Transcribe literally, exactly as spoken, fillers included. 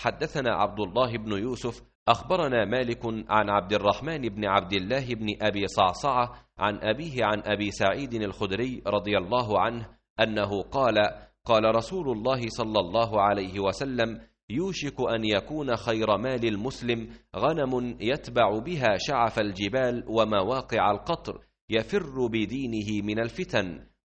حدثنا عبد الله بن يوسف أخبرنا مالك عن عبد الرحمن بن عبد الله بن أبي صعصعة عن أبيه عن أبي سعيد الخدري رضي الله عنه أنه قال: قال رسول الله صلى الله عليه وسلم: يوشك أن يكون خير مال المسلم غنم يتبع بها شعف الجبال ومواقع القطر، يفر بدينه من الفتن،